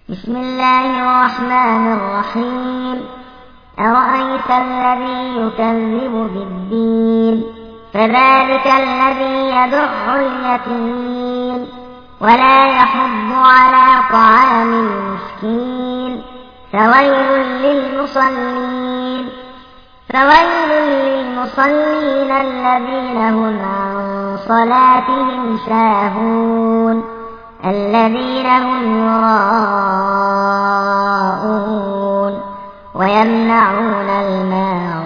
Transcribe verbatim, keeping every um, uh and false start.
بسم الله الرحمن الرحيم أرأيت الذي يكذب بالدين فذلك الذي يدع اليتيم ولا يحض على طعام المسكين فويل للمصلين فويل للمصلين الذين هم عن صلاتهم ساهون الذين هم يراءون ويمنعون الماعون